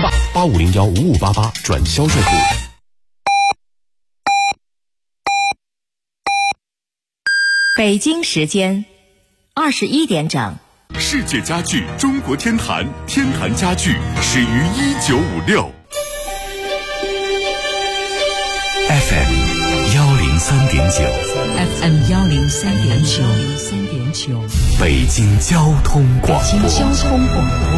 吧，85015588转销售部。 北京时间21点整。 世界家具中国天坛，天坛家具始于1956。 FM 103.9 FM 103.9 北京交通广播。 北京交通广播。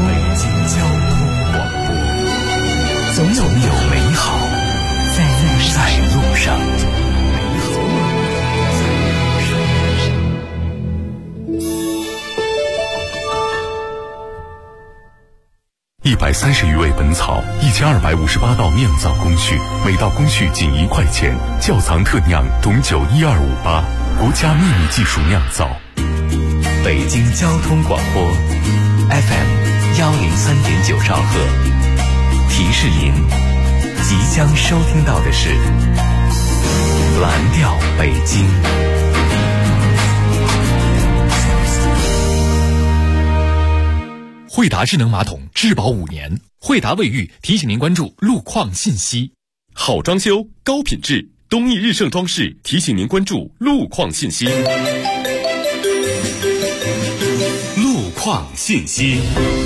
总有美好在路上。130余味本草，1258道酿造工序，每道工序仅1块钱。窖藏特酿董酒12588，国家秘密技术酿造。北京交通广播 FM 103.9兆赫。提示您，即将收听到的是蓝调北京。 惠达智能马桶质保5年，惠达卫浴提醒您关注路况信息。 好装修高品质，东益日盛装饰提醒您关注路况信息。 路况信息。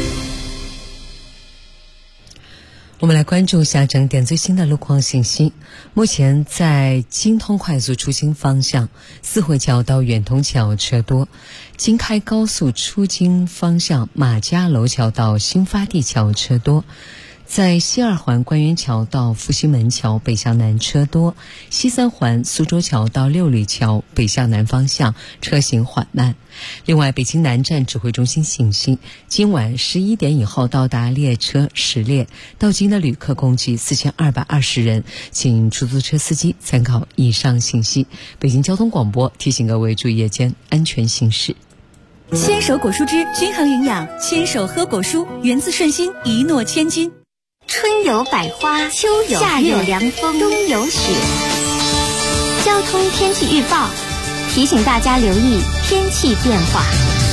我们来关注一下整点最新的路况信息。目前在京通快速出京方向，四惠桥到远通桥车多；京开高速出京方向，马家楼桥到新发地桥车多。在西二环官园桥到复兴门桥北向南车多，西三环苏州桥到六里桥北向南方向车行缓慢。另外，北京南站指挥中心信息，今晚11点以后到达列车10列，到京的旅客共计4220人，请出租车司机参考以上信息。北京交通广播提醒各位注意夜间安全行驶。 牵手果蔬汁均衡营养，牵手喝果蔬，源自顺心，一诺千金。 春有百花，秋有夏有凉风，冬有雪。交通天气预报提醒大家留意天气变化，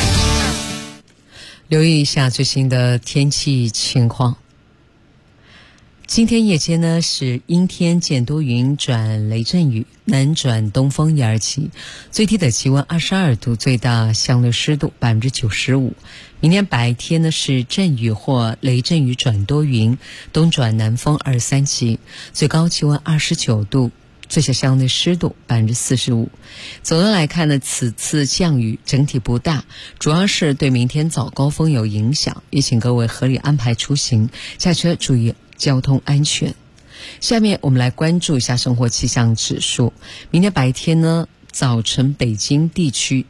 留意一下最新的天气情况。今天夜间呢是阴天见多云转雷阵雨，南转东风1、2级，最低的气温22度，最大相对湿度95%。明天白天呢是阵雨或雷阵雨转多云，东转南风2、3级，最高气温29度，最小相对湿度45%。总的来看呢，此次降雨整体不大，主要是对明天早高峰有影响，也请各位合理安排出行，下车注意交通安全。下面我们来关注一下生活气象指数。明天白天呢，早晨北京地区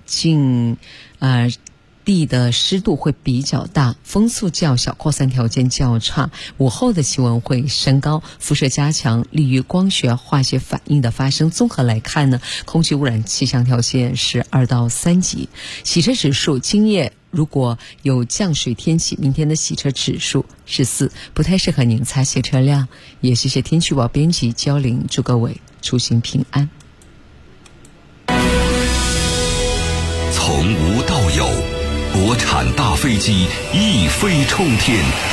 地的湿度会比较大，风速较小，扩散条件较差，午后的气温会升高，辐射加强，利于光学化学反应的发生。综合来看呢，空气污染气象条件是2到3级。洗车指数，今夜如果有降水天气，明天的洗车指数是4，不太适合您擦洗车辆。也谢谢天气预报编辑焦玲，祝各位出行平安。 从无到有，国产大飞机一飞冲天，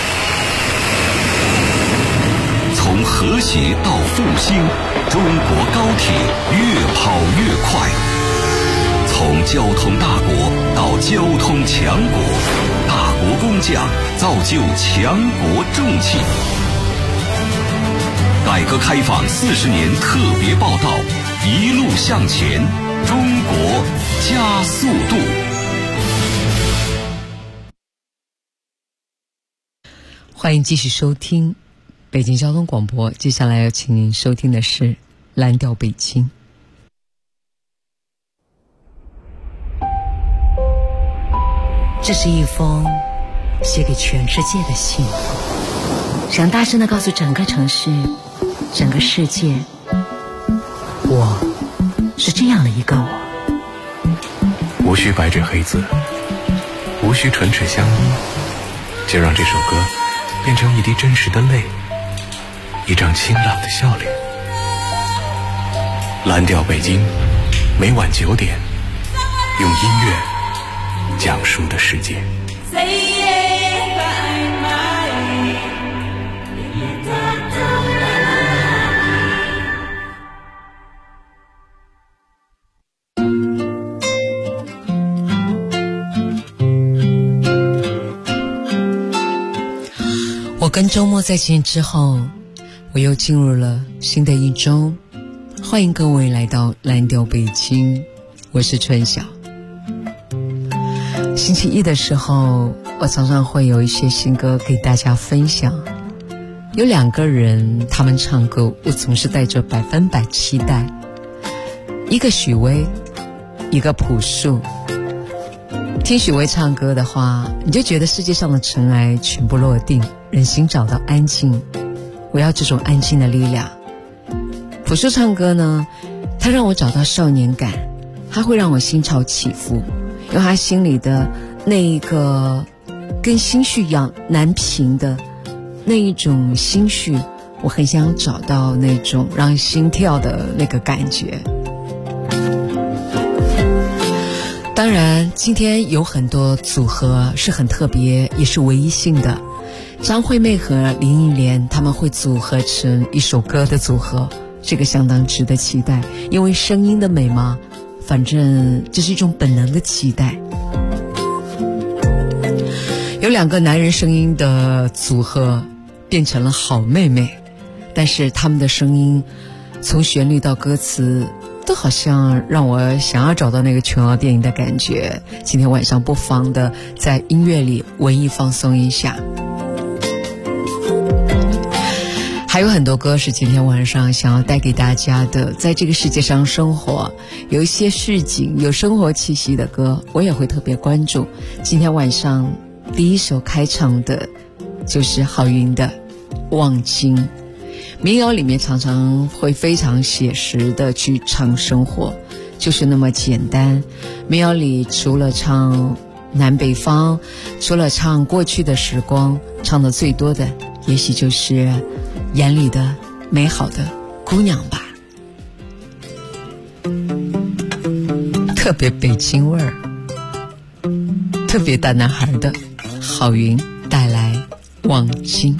从和谐到复兴，中国高铁越跑越快。从交通大国到交通强国，大国工匠造就强国重器。改革开放40年特别报道，一路向前，中国加速度。 欢迎继续收听北京交通广播，接下来要请您收听的是蓝调北京。这是一封写给全世界的信，想大声地告诉整个城市，整个世界，我是这样的一个我。 无需白纸黑字，无需唇齿相依，就让这首歌变成一滴真实的泪，一张清朗的笑脸。蓝调北京，每晚9点，用音乐讲述的世界。 我跟周末在见之后，我又进入了新的一周。欢迎各位来到蓝调北京，我是春晓。星期一的时候，我常常会有一些新歌给大家分享。有2个人，他们唱歌我总是带着100%期待，一个许巍，一个朴树。听许巍唱歌的话，你就觉得世界上的尘埃全部落定，人心找到安静。我要这种安静的力量。朴树唱歌呢，他让我找到少年感，他会让我心潮起伏，用他心里的那一个跟心绪一样难平的那一种心绪，我很想找到那种让心跳的那个感觉。当然今天有很多组合是很特别，也是唯一性的。张惠妹和林忆莲他们会组合成一首歌的组合，这个相当值得期待，因为声音的美嘛，反正这是一种本能的期待。有2个男人声音的组合变成了好妹妹，但是他们的声音从旋律到歌词都好像让我想要找到那个琼瑶电影的感觉。今天晚上不妨的在音乐里文艺放松一下。还有很多歌是今天晚上想要带给大家的，在这个世界上生活，有一些市井有生活气息的歌我也会特别关注。今天晚上第一首开场的就是郝云的《望京》。民谣里面常常会非常写实的去唱生活，就是那么简单。民谣里除了唱南北方，除了唱过去的时光，唱的最多的也许就是眼里的美好的姑娘吧。特别北京味儿，特别大男孩的郝云带来《望京》。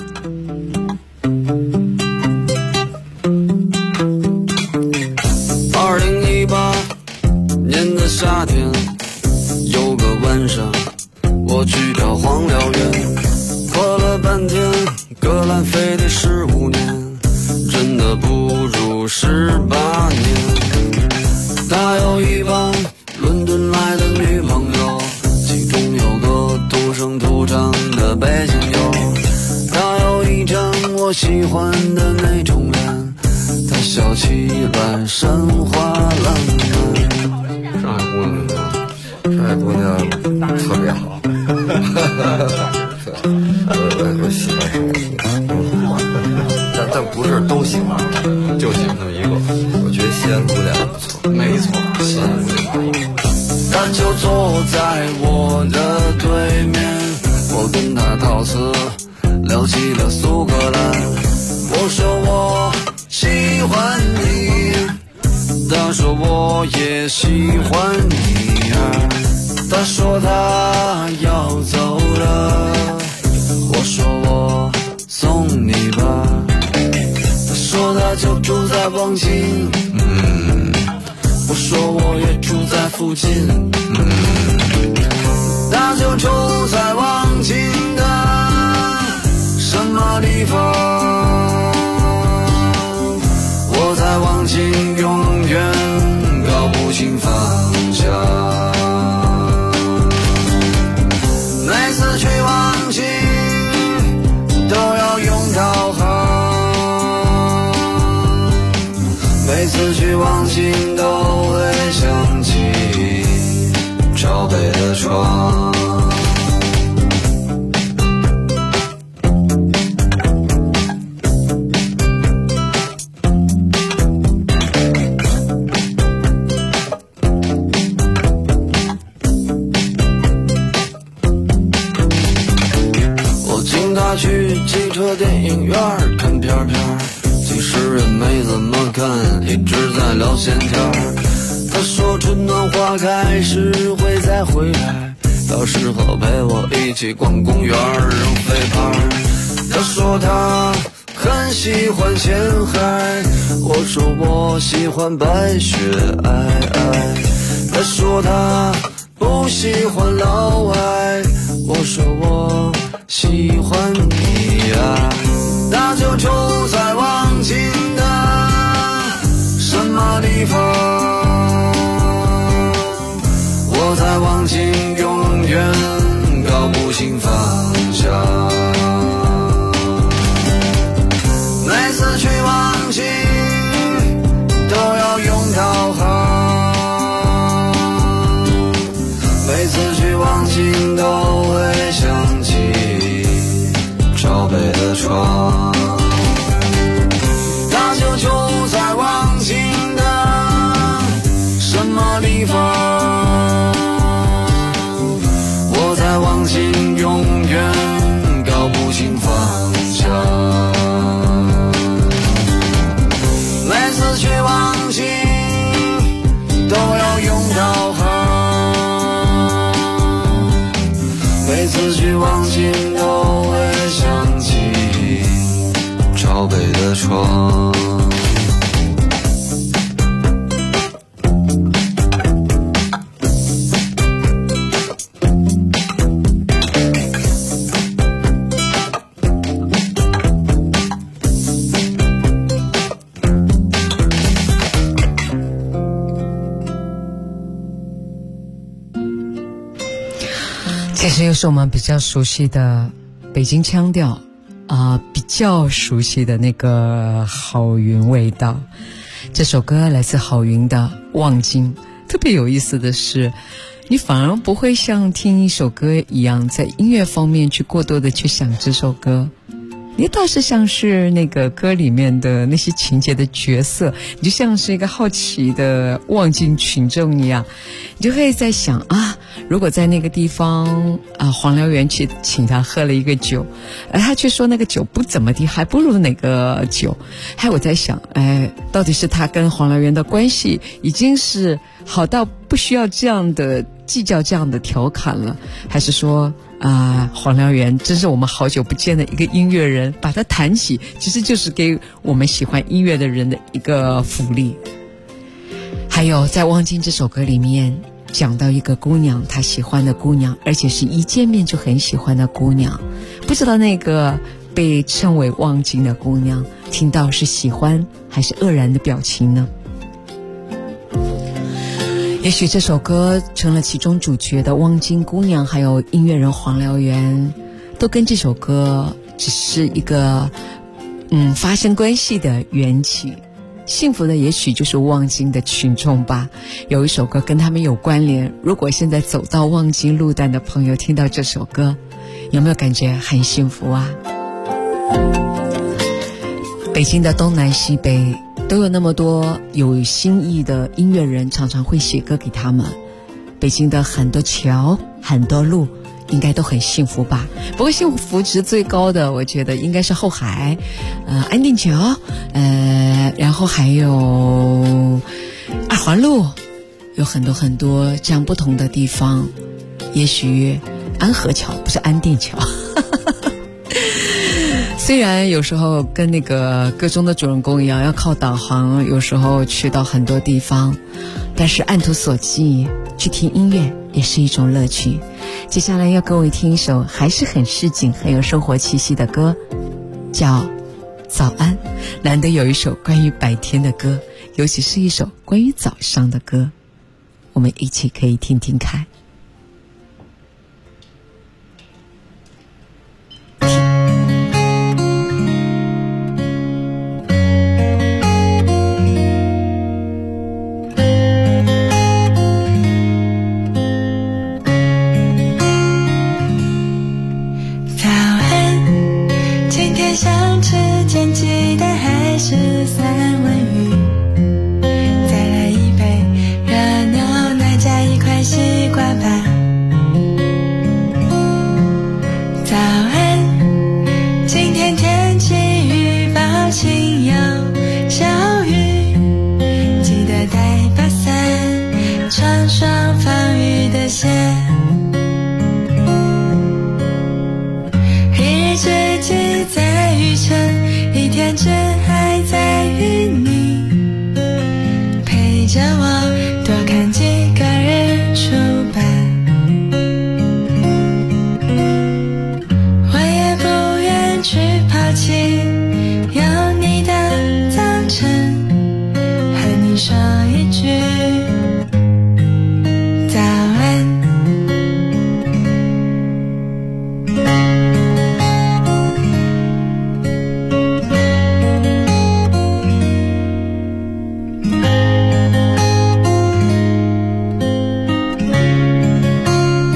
夏天有个晚上，我去找黄辽源，喝了半天格兰菲的15年，真的不如18年。他有一帮伦敦来的女朋友，其中有个土生土长的北京友。他有一张我喜欢的那种脸，他笑起来山花烂漫。 上海姑娘特别好，我喜欢上海姑娘，但不是都喜欢，就喜欢那么一个。我觉得西安姑娘不错，没错，西安姑娘。 他就坐在我的对面，我跟他套词聊起了苏格兰。我说我喜欢你，他说我也喜欢你啊。他说他要走了，我说我送你吧。他说他就住在望京，我说我也住在附近，他就住在望京的什么地方？我在望京永远搞不清方向。每次去望京都要用导航，每次去望京都会想起朝北的窗。去汽车电影院看片片，其实人没怎么看，一直在聊闲天。他说春暖花开时会再回来，到时候陪我一起逛公园扔飞盘。他说他很喜欢前海，我说我喜欢白雪皑皑。他说他不喜欢老外，我说我喜欢你啊。 窗。 其实又是我们比较熟悉的北京腔调比较熟悉的那个郝云味道。这首歌来自郝云的《望京》。特别有意思的是，你反而不会像听一首歌一样在音乐方面去过多的去想这首歌，你倒是像是那个歌里面的那些情节的角色，你就像是一个好奇的望京群众一样，你就会在想如果在那个地方黄燎原去请他喝了一个酒，而他却说那个酒不怎么地，还不如哪个酒。我在想到底是他跟黄燎原的关系已经是好到不需要这样的计较这样的调侃了，还是说黄燎原真是我们好久不见的一个音乐人，把他谈起其实就是给我们喜欢音乐的人的一个福利。还有在《望京》这首歌里面讲到一个姑娘，她喜欢的姑娘，而且是一见面就很喜欢的姑娘，不知道那个被称为望京的姑娘听到是喜欢还是愕然的表情呢？也许这首歌成了其中主角的望京姑娘还有音乐人黄燎原都跟这首歌只是一个发生关系的缘起，幸福的也许就是望京的群众吧，有一首歌跟他们有关联。如果现在走到望京路段的朋友听到这首歌，有没有感觉很幸福啊？北京的东南西北都有那么多有心意的音乐人，常常会写歌给他们。北京的很多桥很多路应该都很幸福吧，不过幸福值最高的我觉得应该是后海安定桥然后还有二环路，有很多很多这样不同的地方。也许安河桥不是安定桥虽然有时候跟那个歌中的主人公一样要靠导航，有时候去到很多地方，但是按图索骥去听音乐也是一种乐趣。接下来要各位听一首还是很市井很有生活气息的歌，叫早安。难得有一首关于白天的歌，尤其是一首关于早上的歌，我们一起可以听听看。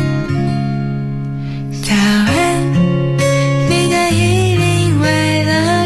早安，你的衣领为了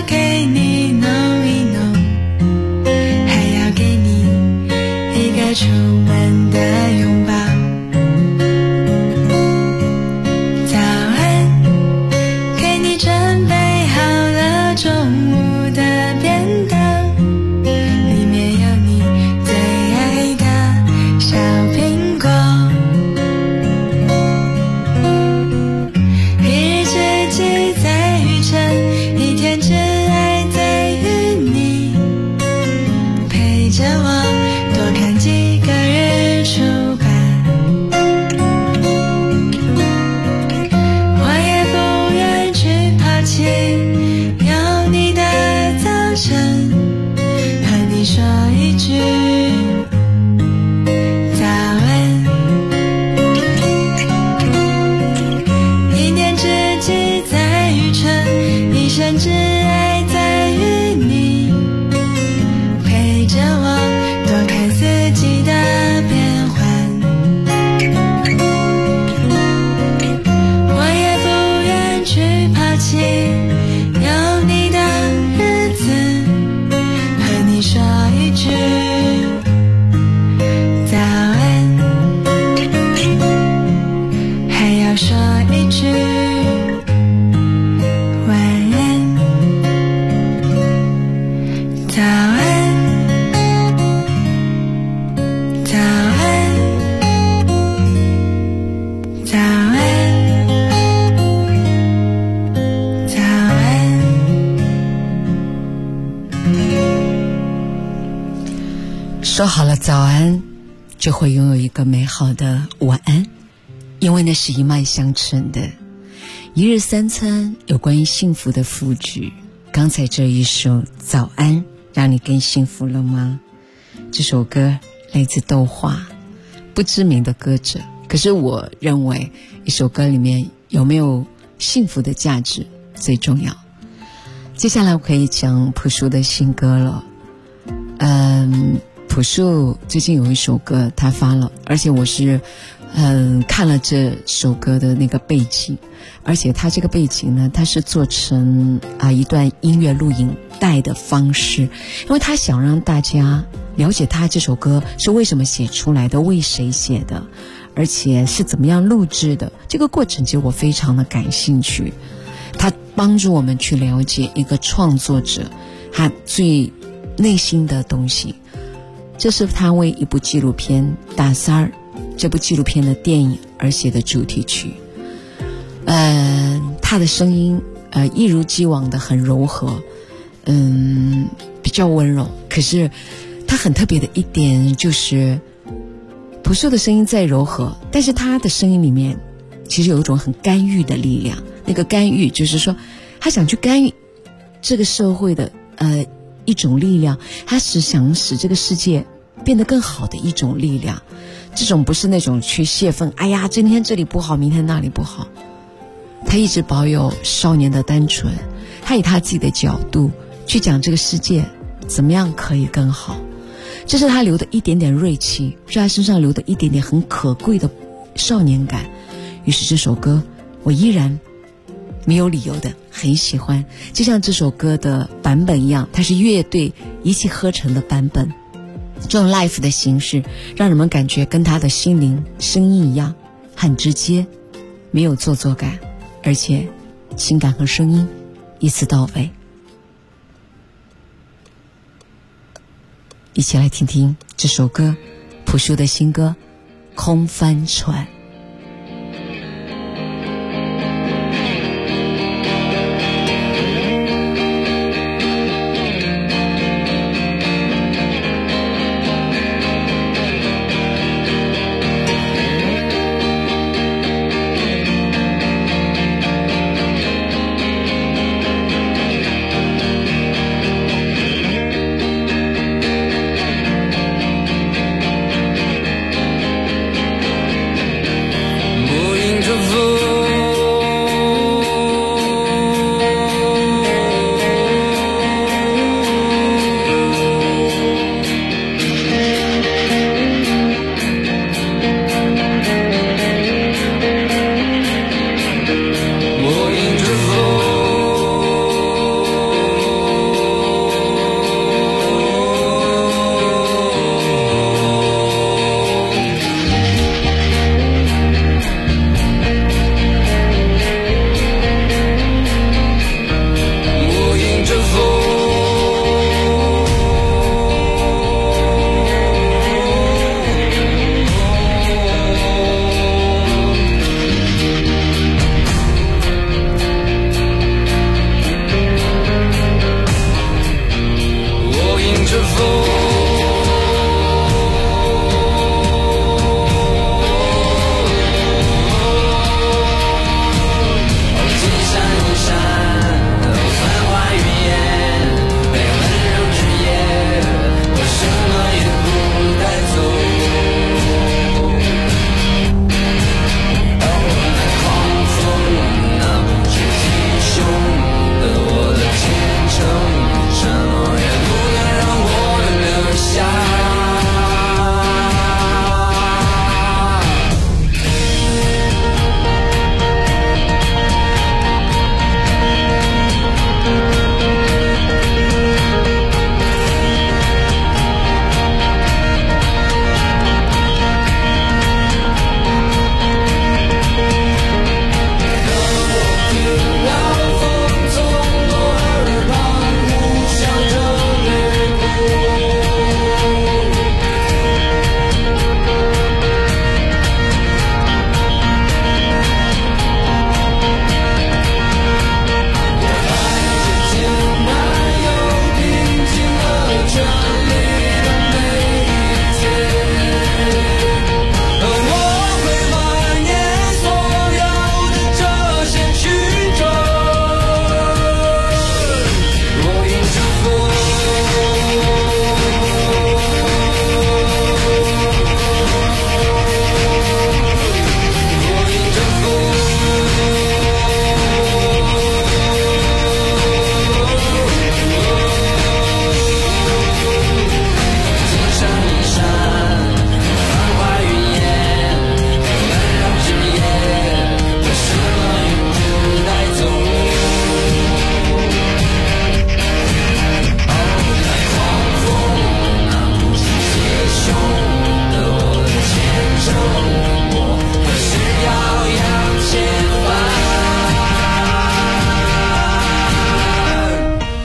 说好了早安，就会拥有一个美好的晚安，因为那是一脉相承的。一日三餐有关于幸福的福祉，刚才这一首早安让你更幸福了吗？这首歌来自豆花，不知名的歌者，可是我认为一首歌里面有没有幸福的价值最重要。接下来我可以讲朴树的新歌了。朴树最近有一首歌他发了，而且我是看了这首歌的那个背景，而且他这个背景呢，他是做成一段音乐录影带的方式，因为他想让大家了解他这首歌是为什么写出来的，为谁写的，而且是怎么样录制的。这个过程其实我非常的感兴趣，他帮助我们去了解一个创作者他最内心的东西。这是他为一部纪录片《大三儿》这部纪录片的电影而写的主题曲。他的声音一如既往的很柔和，比较温柔。可是他很特别的一点就是，朴树的声音再柔和，但是他的声音里面其实有一种很干预的力量。那个干预就是说，他想去干预这个社会的一种力量，他是想使这个世界变得更好的一种力量。这种不是那种去泄愤，哎呀今天这里不好明天那里不好，他一直保有少年的单纯，他以他自己的角度去讲这个世界怎么样可以更好。这是他留的一点点锐气，是他身上留的一点点很可贵的少年感。于是这首歌我依然没有理由的很喜欢，就像这首歌的版本一样，它是乐队一气呵成的版本。这种 live 的形式让人们感觉跟他的心灵声音一样，很直接，没有做作感，而且情感和声音一次到位。一起来听听这首歌，朴树的新歌《空帆船》。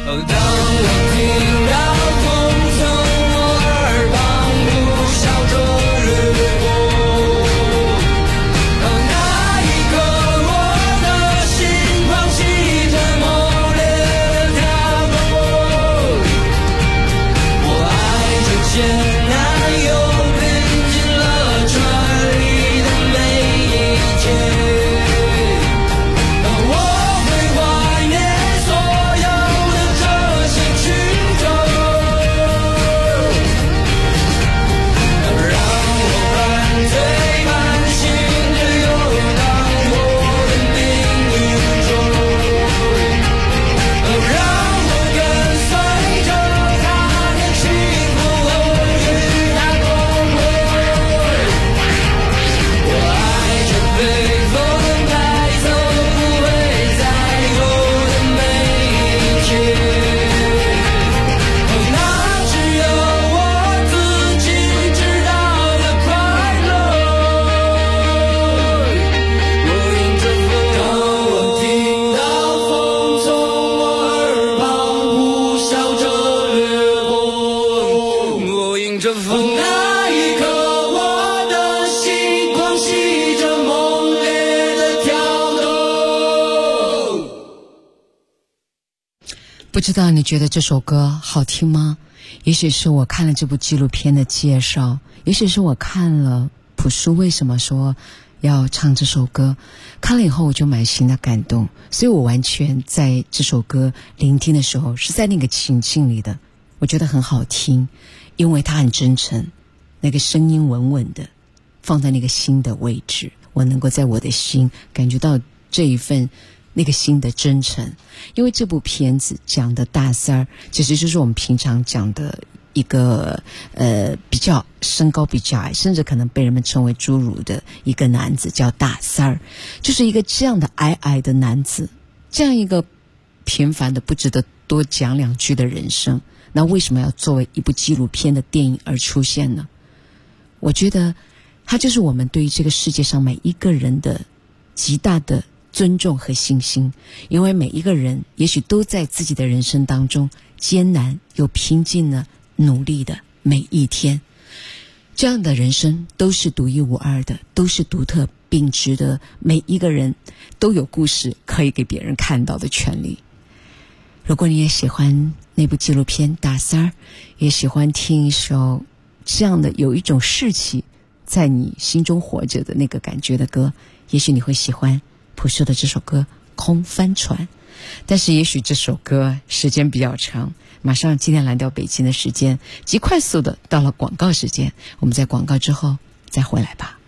不知道你觉得这首歌好听吗？也许是我看了这部纪录片的介绍，也许是我看了朴树为什么说要唱这首歌，看了以后我就满心的感动，所以我完全在这首歌聆听的时候是在那个情境里的，我觉得很好听，因为它很真诚，那个声音稳稳的放在那个心的位置，我能够在我的心感觉到这一份那个心的真诚。因为这部片子讲的大三儿其实就是我们平常讲的一个比较身高比较矮，甚至可能被人们称为侏儒的一个男子，叫大三儿，就是一个这样的矮矮的男子，这样一个平凡的不值得多讲两句的人生，那为什么要作为一部纪录片的电影而出现呢？我觉得它就是我们对于这个世界上每一个人的极大的尊重和信心，因为每一个人也许都在自己的人生当中艰难又拼尽了努力的每一天，这样的人生都是独一无二的，都是独特并值得每一个人都有故事可以给别人看到的权利。如果你也喜欢那部纪录片大三儿，也喜欢听一首这样的有一种士气在你心中活着的那个感觉的歌，也许你会喜欢朴树的这首歌《空帆船》。但是也许这首歌时间比较长，马上今天蓝调北京的时间极快速的到了广告时间，我们在广告之后再回来吧。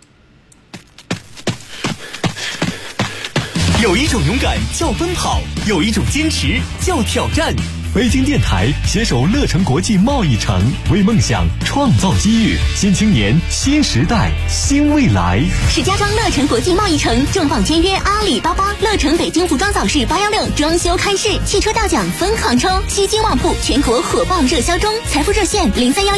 有一种勇敢叫奔跑，有一种坚持叫挑战。 北京电台携手乐城国际贸易城，为梦想创造机遇，新青年新时代新未来。 石家庄乐城国际贸易城重磅签约阿里巴巴，乐城北京服装早市816装修开市，汽车大奖疯狂抽，西京旺铺全国火爆热销中，财富热线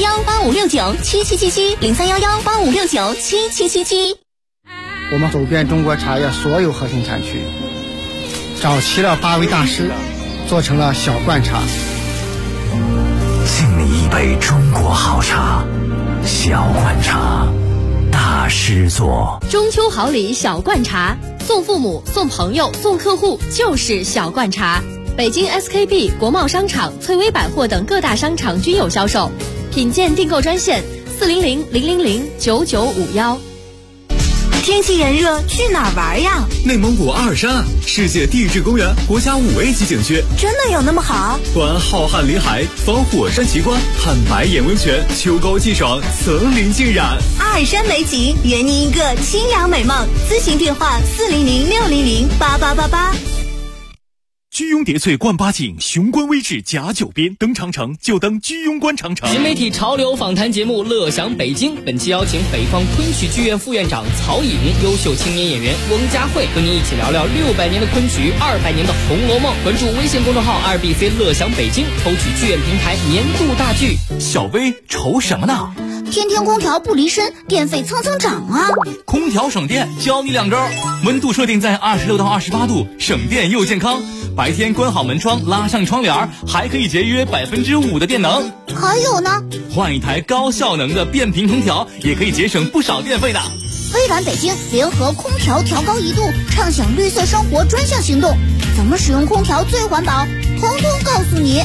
031185697777，031185697777。 我们走遍中国茶叶所有核心产区，找齐了8位大师，做成了小罐茶。 敬你一杯中国好茶，小罐茶，大师做。 中秋好礼小罐茶，送父母、送朋友、送客户就是小罐茶。北京 SKP、国贸商场、翠微百货等各大商场均有销售，品鉴订购专线400-000-9951。 天气炎热，去哪儿玩呀？ 内蒙古阿尔山，世界地质公园国家5A 级景区， 真的有那么好？ 观浩瀚林海，访火山奇观，看白眼温泉，秋高气爽，层林尽染。 阿尔山美景，圆你一个清凉美梦。咨询电话400-600-8888。 居庸叠翠冠八景，雄关微志甲9边，登长城就登居庸关长城。 新媒体潮流访谈节目《乐享北京》，本期邀请北方昆曲剧院副院长曹颖、优秀青年演员翁佳慧，和您一起聊聊600年的昆曲，200年的《红楼梦》。关注微信公众号2BC 乐享北京，抽取剧院平台年度大剧。 小薇愁什么呢？ 天天空调不离身，电费蹭蹭涨啊！ 空调省电，教你2招：温度设定在26到28度，省电又健康。白天关好门窗，拉上窗帘，还可以节约5%的电能。 还有呢， 换一台高效能的变频空调，也可以节省不少电费的。 微软北京联合空调调高1度，畅享绿色生活专项行动，怎么使用空调最环保，统统告诉你。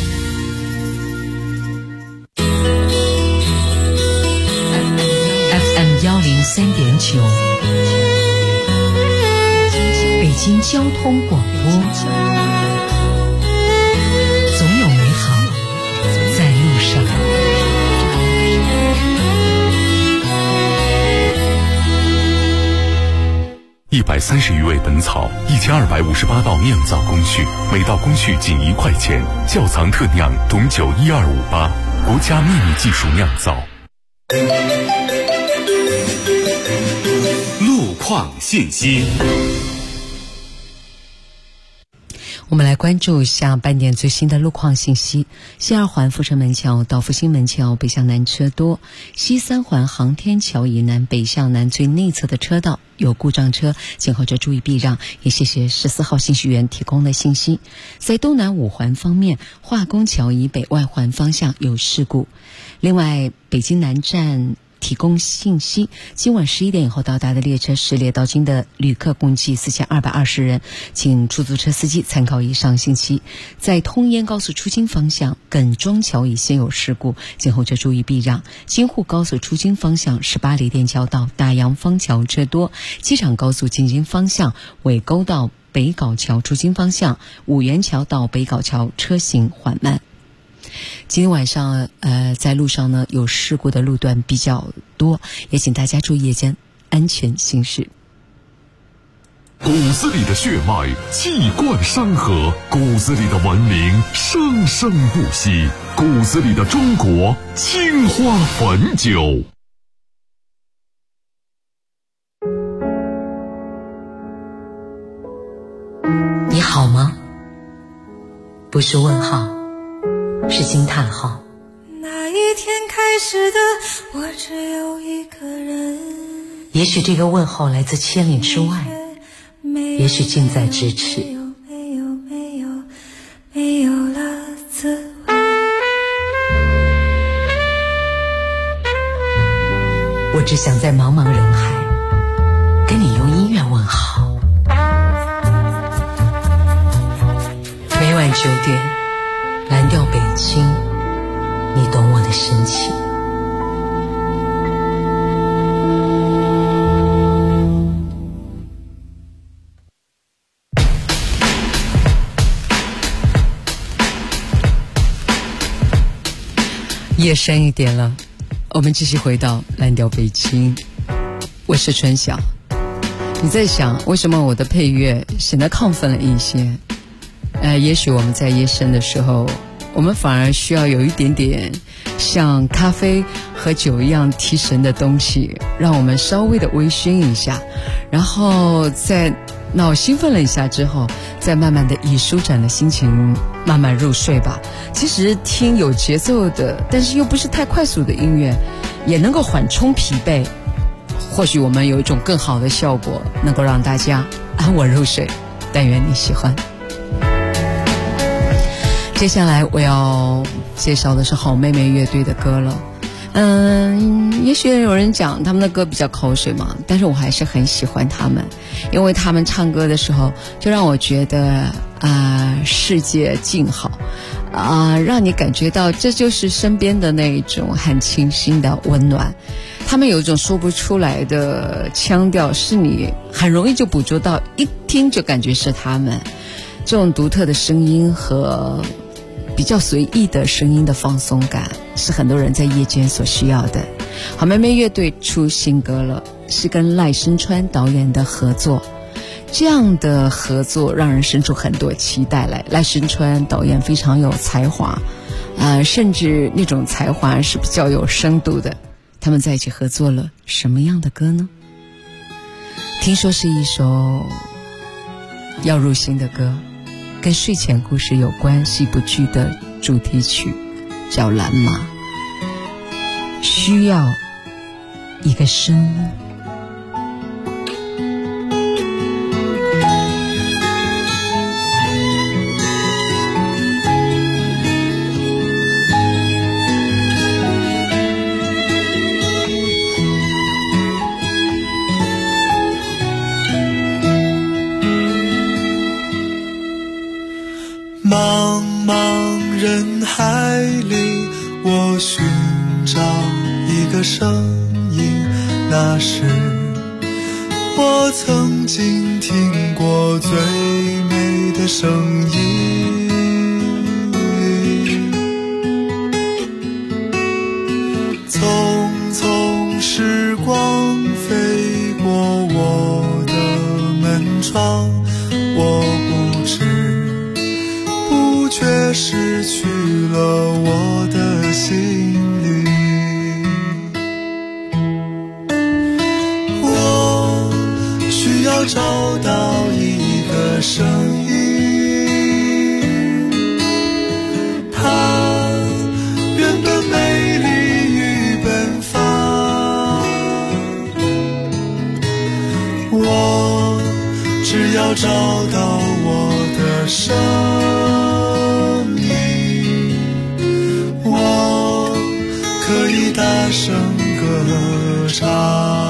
FM 103.9，北京交通广播，总有美好在路上。 130余味本草，1258道酿造工序，每道工序仅1块钱，窖藏特酿董酒12588，国家秘密技术酿造。 路况信息。 我们来关注下半点最新的路况信息。西2环阜成门桥到复兴门桥北向南车多，西3环航天桥以南北向南最内侧的车道有故障车，请后者注意避让。也谢谢14号信息员提供的信息。在东南5环方面，化工桥以北外环方向有事故。另外，北京南站提供信息，今晚11点以后到达的列车始列到京的旅客共计4220人，请出租车司机参考以上信息。在通燕高速出京方向，耿庄桥已先有事故，请后者注意避让。京沪高速出京方向18里店桥到大洋坊桥车多，机场高速进京方向尾沟到北碖桥出京方向五元桥到北碖桥车行缓慢。今天晚上在路上呢有事故的路段比较多，也请大家注意夜间安全行驶。 骨子里的血脉气贯山河，骨子里的文明生生不息，骨子里的中国青花汾酒。 你好吗？不是问号，是惊叹号。 那一天开始的我只有一个人， 也许这个问候来自千里之外，也许近在咫尺。 没有了滋味。 我只想在茫茫人海跟你用音乐问好。每晚9点，蓝调北京，你懂我的深情。夜深一点了，我们继续回到蓝调北京。我是春晓。你在想为什么我的配乐显得亢奋了一些？也许我们在夜深的时候，我们反而需要有一点点像咖啡和酒一样提神的东西，让我们稍微的微醺一下，然后在脑兴奋了一下之后，再慢慢的以舒展的心情慢慢入睡吧。其实听有节奏的但是又不是太快速的音乐，也能够缓冲疲惫，或许我们有一种更好的效果，能够让大家安稳入睡。但愿你喜欢。接下来我要介绍的是好妹妹乐队的歌了。也许有人讲他们的歌比较口水嘛，但是我还是很喜欢他们，因为他们唱歌的时候就让我觉得世界静好让你感觉到这就是身边的那种很清新的温暖。他们有一种说不出来的腔调，是你很容易就捕捉到，一听就感觉是他们。这种独特的声音和比较随意的声音的放松感，是很多人在夜间所需要的。好妹妹乐队出新歌了，是跟赖声川导演的合作。这样的合作让人生出很多期待来。赖声川导演非常有才华甚至那种才华是比较有深度的。他们在一起合作了什么样的歌呢？听说是一首要入心的歌，跟睡前故事有关，是一部剧的主题曲，叫《蓝马》。需要一个声音。 茫茫人海里，我寻找一个声音，那是我曾经听过最美的声音。匆匆时光飞过我的门窗，我不知不觉失去了我的心灵。我需要找到一个声音，它原本美丽与奔放，我只要找到我的声音，我可以大声歌唱。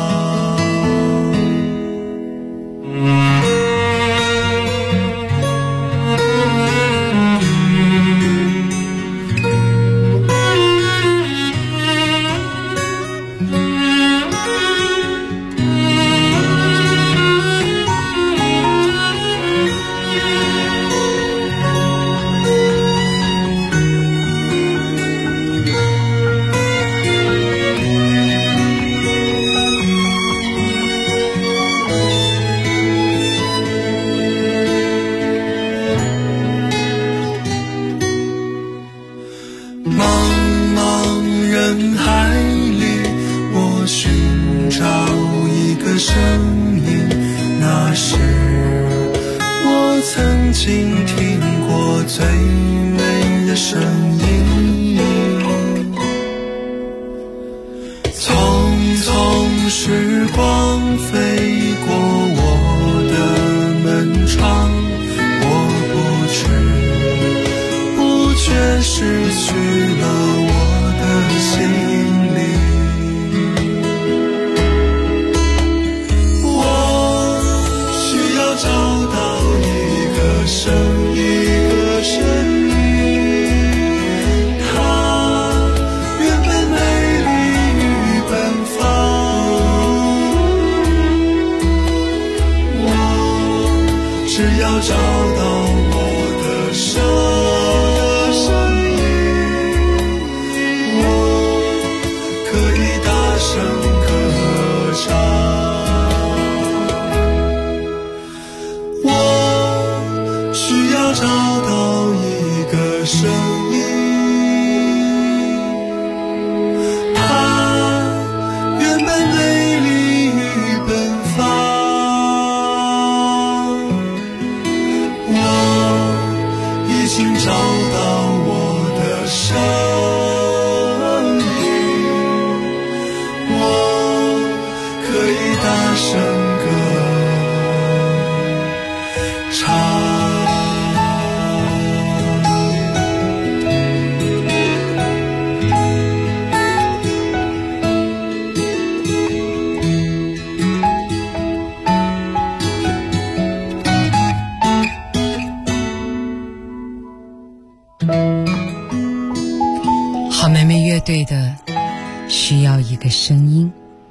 好妹妹乐队的需要一个声音，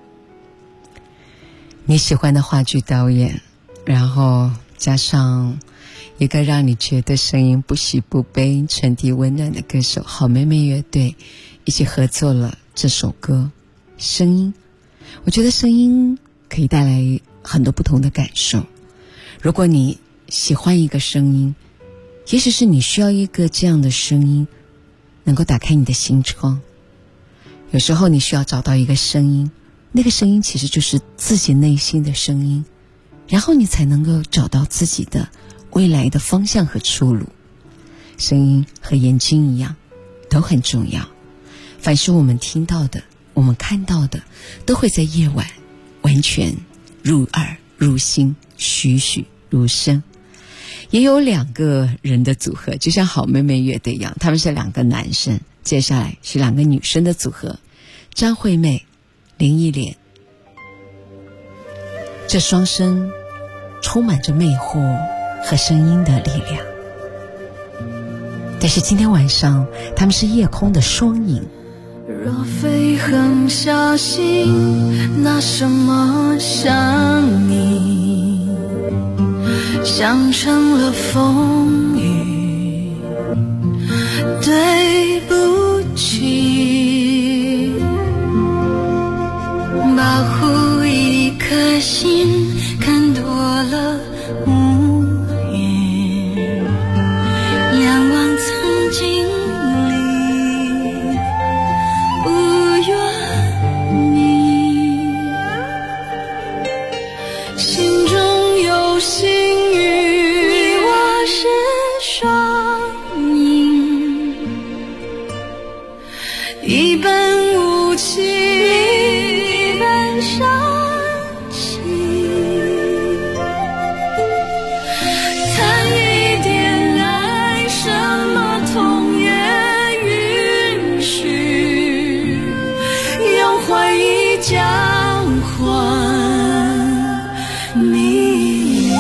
你喜欢的话剧导演，然后加上一个让你觉得声音不喜不悲传递温暖的歌手，好妹妹乐队一起合作了这首歌声音。我觉得声音可以带来很多不同的感受，如果你喜欢一个声音，也许是你需要一个这样的声音能够打开你的心窗。有时候你需要找到一个声音，那个声音其实就是自己内心的声音，然后你才能够找到自己的未来的方向和出路。声音和眼睛一样都很重要，凡是我们听到的我们看到的都会在夜晚完全入耳入心，栩栩如生。也有2个人的组合，就像好妹妹乐队一样，他们是2个男生。接下来是2个女生的组合，张惠妹、林忆莲。这双声充满着魅惑和声音的力量，但是今天晚上他们是夜空的双影。 若非狠下心，拿什么想你？想成了风雨，对不起，保护一颗心，看多了无言，仰望曾经里不怨你，心中有心语，我是双影，一本无情，一本伤情，谈一点爱，什么痛也允许，用怀疑交换秘密。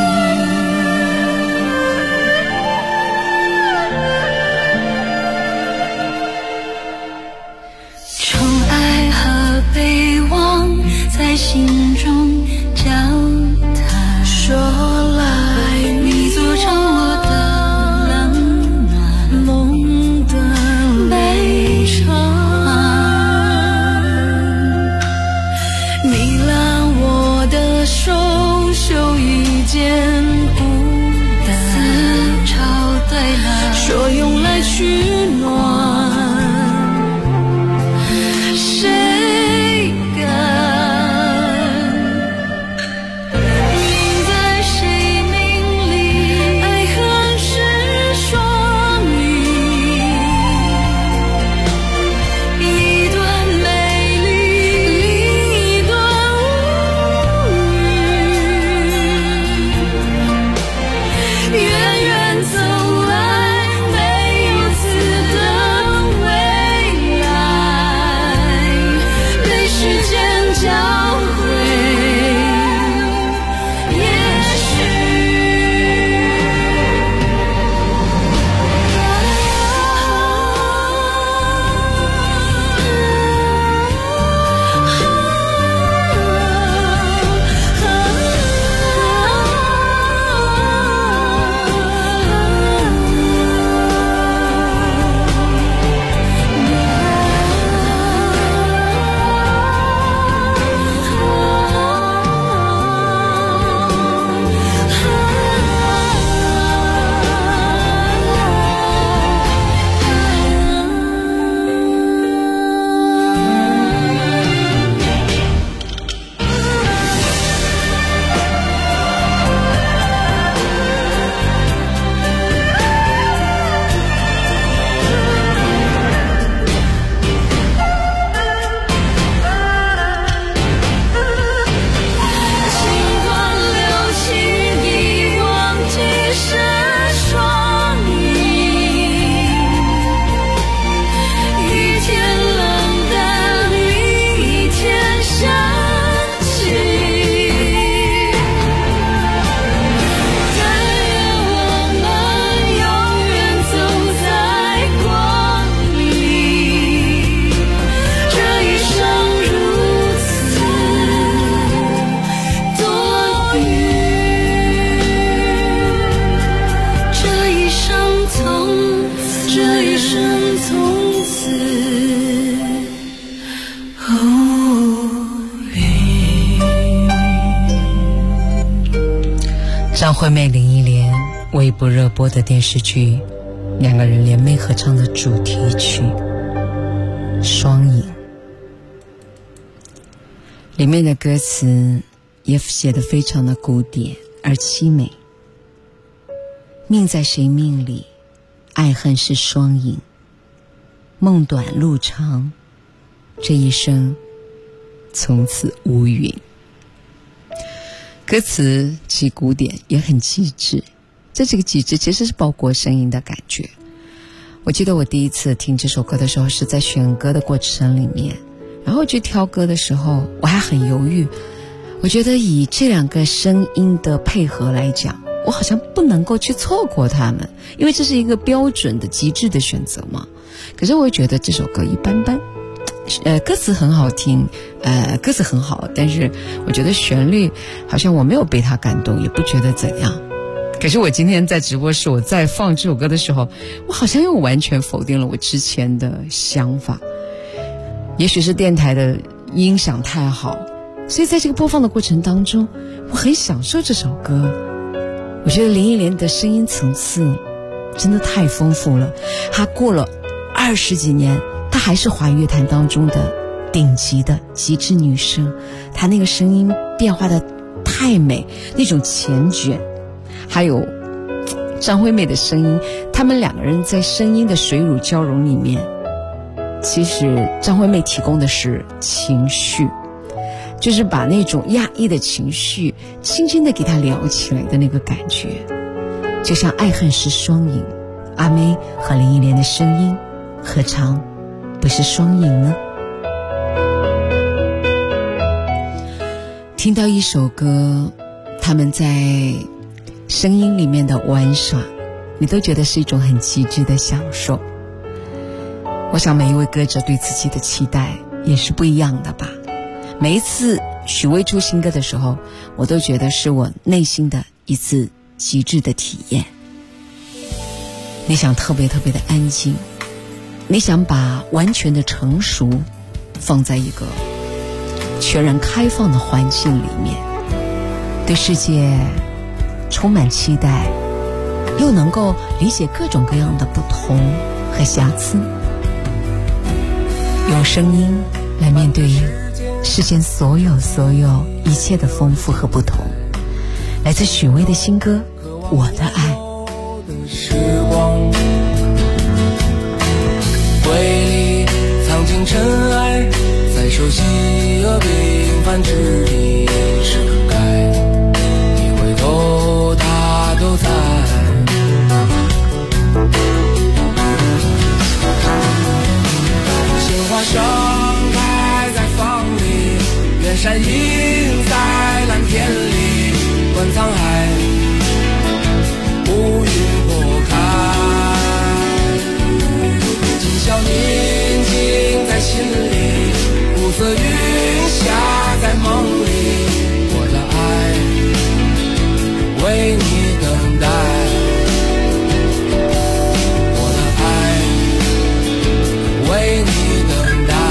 宠爱和被忘在心中交谈，说来你做成我的冷暖，梦的悲怆，你拉我的手，手一件孤单，思潮带来，说用来取暖，谁敢命在谁命里，爱恨是双语，一段美丽，另一段无语，远远走来，没有此的未来，被时间教会，也许星光流逝，已忘记是双影，一天冷淡，另一天想起，但愿我们永远走在光里，这一生如此多余，这一生从此无语。 张惠妹、林忆莲微博热播的电视剧，2个人联袂合唱的主题曲《双影》，里面的歌词也写得非常的古典而凄美。命在谁命里，爱恨是双影，梦短路长， 这一生从此无云。歌词既古典也很极致，这个极致其实是包括声音的感觉。我记得我第一次听这首歌的时候是在选歌的过程里面，然后去挑歌的时候我还很犹豫，我觉得以这两个声音的配合来讲，我好像不能够去错过他们，因为这是一个标准的极致的选择嘛。可是我觉得这首歌一般般，歌词很好听，歌词很好，但是我觉得旋律好像我没有被它感动，也不觉得怎样。可是我今天在直播室我在放这首歌的时候，我好像又完全否定了我之前的想法。也许是电台的音响太好，所以在这个播放的过程当中，我很享受这首歌。我觉得林忆莲的声音层次真的太丰富了，她过了20几年，她还是华语乐坛当中的顶级的极致女声。她那个声音变化的太美，那种缱绻，还有张惠妹的声音，他们两个人在声音的水乳交融里面，其实张惠妹提供的是情绪，就是把那种压抑的情绪轻轻地给它撩起来的那个感觉，就像爱恨是双影，阿妹和林忆莲的声音何尝不是双影呢？听到一首歌，他们在声音里面的玩耍，你都觉得是一种很极致的享受。我想每一位歌者对自己的期待也是不一样的吧。每一次许巍出新歌的时候，我都觉得是我内心的一次极致的体验。你想特别特别的安静，你想把完全的成熟放在一个全然开放的环境里面，对世界充满期待，又能够理解各种各样的不同和瑕疵，用声音来面对世间所有一切的丰富和不同。来自许巍的新歌《我的爱》。 时光回忆藏进尘埃，在熟悉而平凡之地盛开，一回头它都在。鲜花盛开在风里，远山映在蓝天里，观沧海乌云拨开，今宵宁静在心里，暮色云下在梦里，我的爱为你等待，我的爱为你等待。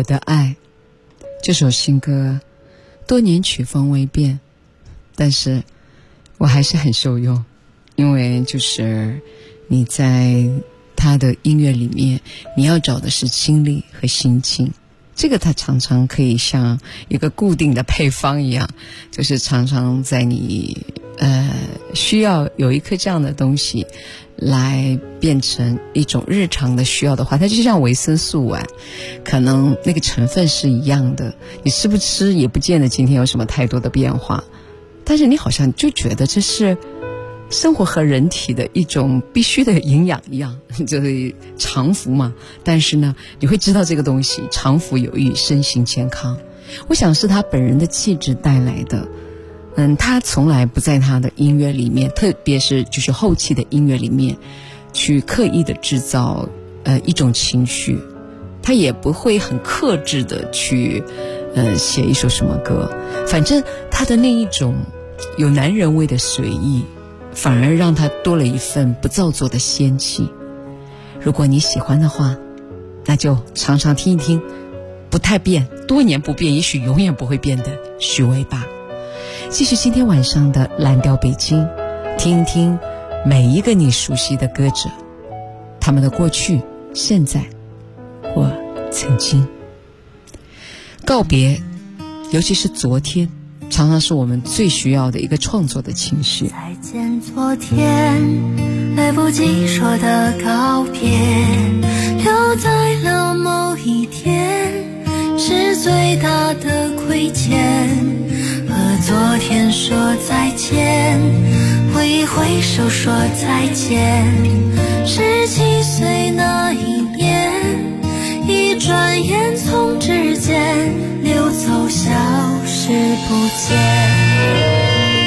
的爱》这首新歌，多年曲风未变，但是我还是很受用，因为就是你在他的音乐里面，你要找的是经历和心境。这个它常常可以像一个固定的配方一样，就是常常在你需要有一颗这样的东西来变成一种日常的需要的话，它就像维生素丸，可能那个成分是一样的，你吃不吃也不见得今天有什么太多的变化，但是你好像就觉得这是生活和人体的一种必须的营养一样，就是常服嘛。但是呢，你会知道这个东西常服有益身心健康。我想是他本人的气质带来的。他从来不在他的音乐里面，特别是就是后期的音乐里面，去刻意的制造一种情绪，他也不会很克制的去写一首什么歌，反正他的那一种有男人味的随意，反而让他多了一份不造作的仙气。如果你喜欢的话，那就常常听一听不太变，多年不变，也许永远不会变的许巍吧。继续今天晚上的蓝调北京，听一听每一个你熟悉的歌者，他们的过去、现在或曾经。告别，尤其是昨天，常常是我们最需要的一个创作的情绪。 再见昨天，来不及说的告别，留在了某一天，是最大的亏欠。和昨天说再见，挥一挥手说再见。17岁那一年，一转眼从指尖溜走，消失不见。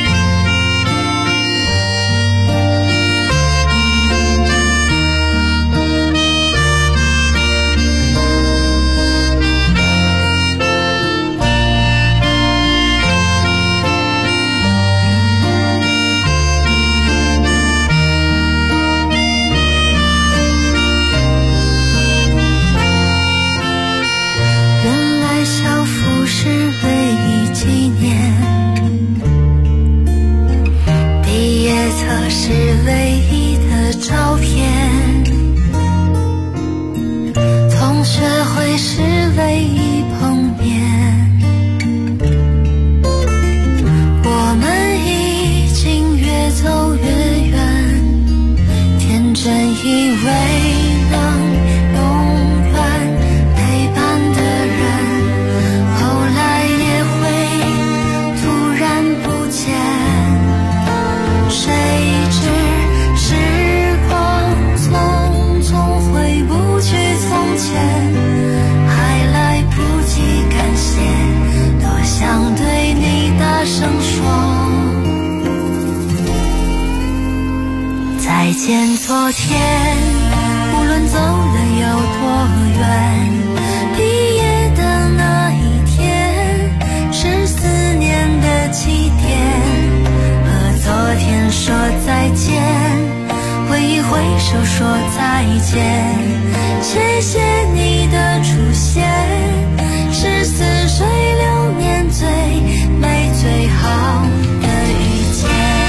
是唯一的照片，同学会是唯一碰面，我们已经越走越远，天真以为能永远陪伴的人，后来也会突然不见。谁知时光匆匆回不去从前，还来不及感谢，多想对你大声说再见昨天。无论走了有多远，毕业的那一天是思念的起点。昨天说再见，挥一挥手说再见。谢谢你的出现，是似水流年最美最好的遇见。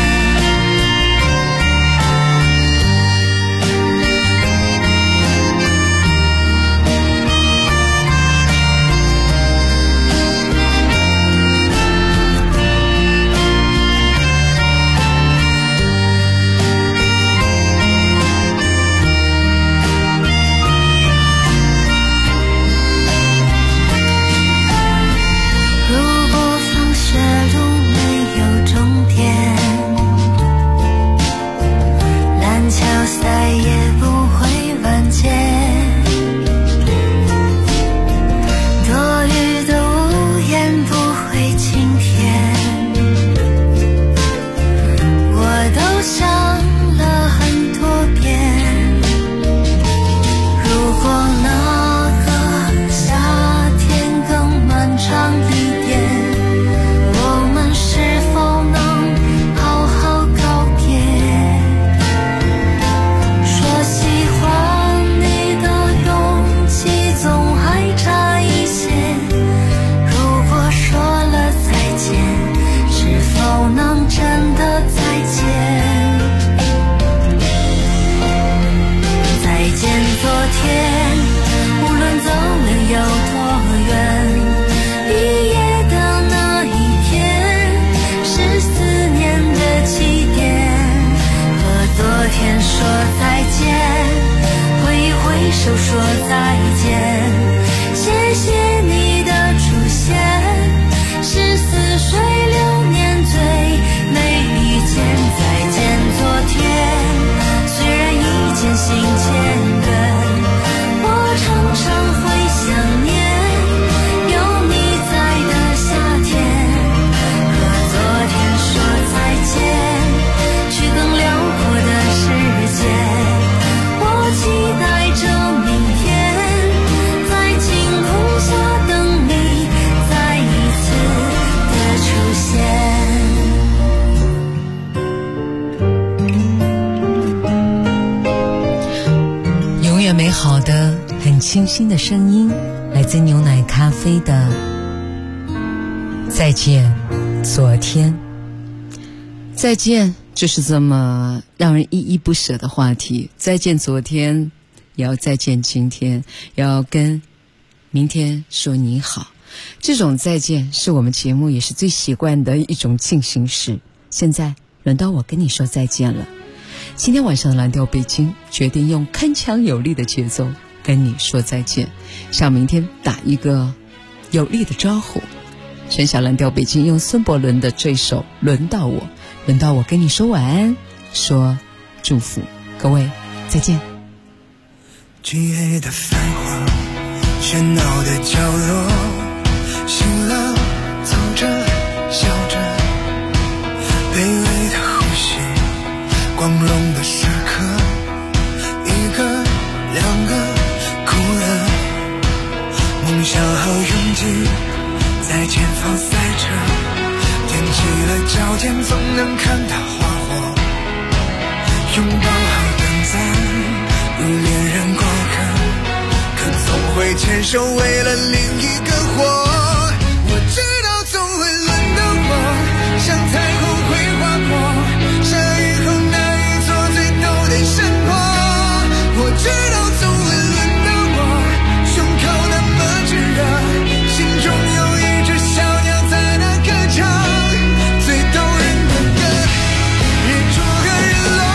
清新的声音，来自牛奶咖啡的再见昨天。再见就是这么让人依依不舍的话题，再见昨天，也要再见今天，也要跟明天说你好。这种再见是我们节目也是最习惯的一种进行式。现在轮到我跟你说再见了。今天晚上的蓝调北京决定用铿锵有力的节奏跟你说再见，向明天打一个有力的招呼。全小蓝调北京用孙伯伦的这首轮到我跟你说晚安，说祝福，各位再见。 漆黑的繁华，喧闹的角落，醒了走着笑着，卑微的呼吸，光荣的时刻，一个两个哭了，梦想和勇气在前方塞着，踮起了脚尖总能看到花火，拥抱好短暂如恋人过客，可总会牵手为了另一个活。我知道总会轮到我，像彩虹会划过下雨后那一座最陡的山坡。我知道总会轮到我，胸口那么炙热，心中有一只小鸟在那歌唱，最动人的歌，日出和日落。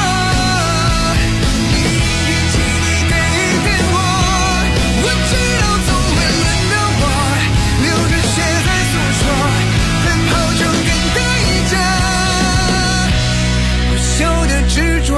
你一起你得对我，我知道总会轮到我，流着血在诉说，奔跑中更代价，不朽的执着。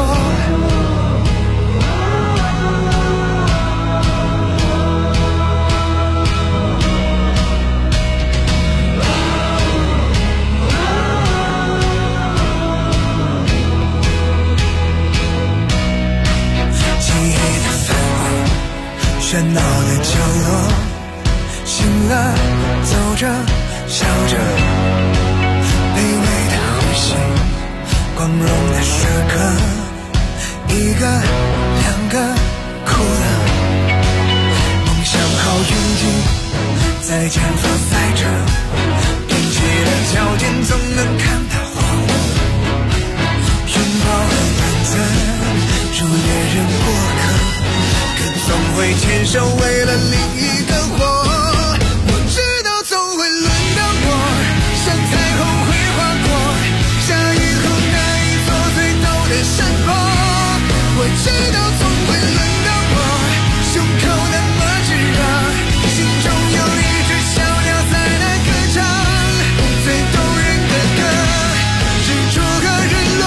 喧闹的角落，醒了走着笑着，卑微的呼吸，光荣的时刻，一个两个哭了，梦想好勇气在前方塞着，踮起了脚尖总能看到花火，拥抱很短暂如恋人过客，总会牵手为了另一个活。我知道总会轮到我，像彩虹会划过下雨后那一座最陡的山坡。我知道总会轮到我，胸口那么炙热，心中有一只小鸟在那歌唱，最动人的歌，日出和日落。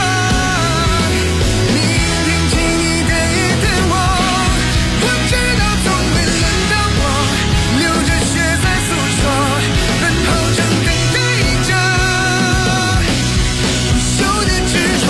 你听清你得对我，我知道总会轮到我，流着血在诉说，奔跑中等待着不朽的执着。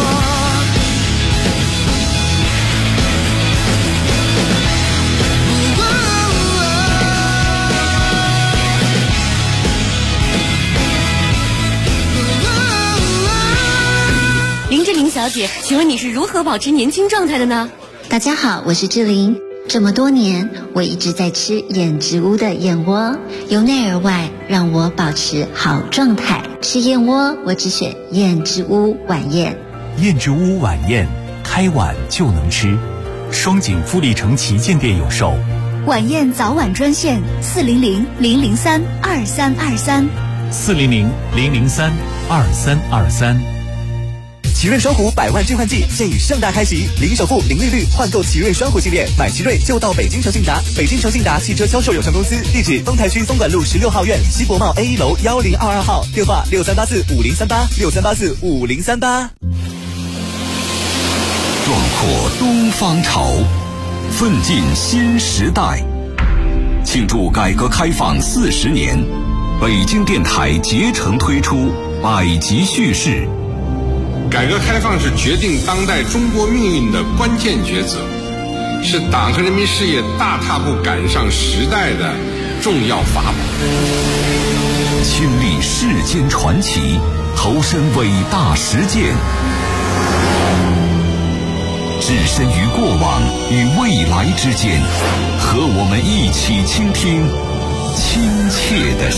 林志玲小姐，请问你是如何保持年轻状态的呢？ 大家好，我是志玲。这么多年，我一直在吃燕之屋的燕窝，由内而外让我保持好状态。吃燕窝，我只选燕之屋晚宴。 燕之屋晚宴，开晚就能吃。双井富力城旗舰店有售。 晚宴早晚专线400-003-2323。 400-003-2323。 奇瑞双虎100万置换季现已盛大开启，零首付、零利率换购奇瑞双虎系列，买奇瑞就到北京诚信达。北京诚信达汽车销售有限公司，地址丰台区东莞路16号院西博贸 A1 楼1022号，电话63845038，63845038。 壮阔东方潮，奋进新时代。庆祝改革开放40年，北京电台竭诚推出百集叙事。 改革开放是决定当代中国命运的关键抉择，是党和人民事业大踏步赶上时代的重要法宝。 亲历世间传奇，投身伟大实践。 置身于过往与未来之间，和我们一起倾听亲切的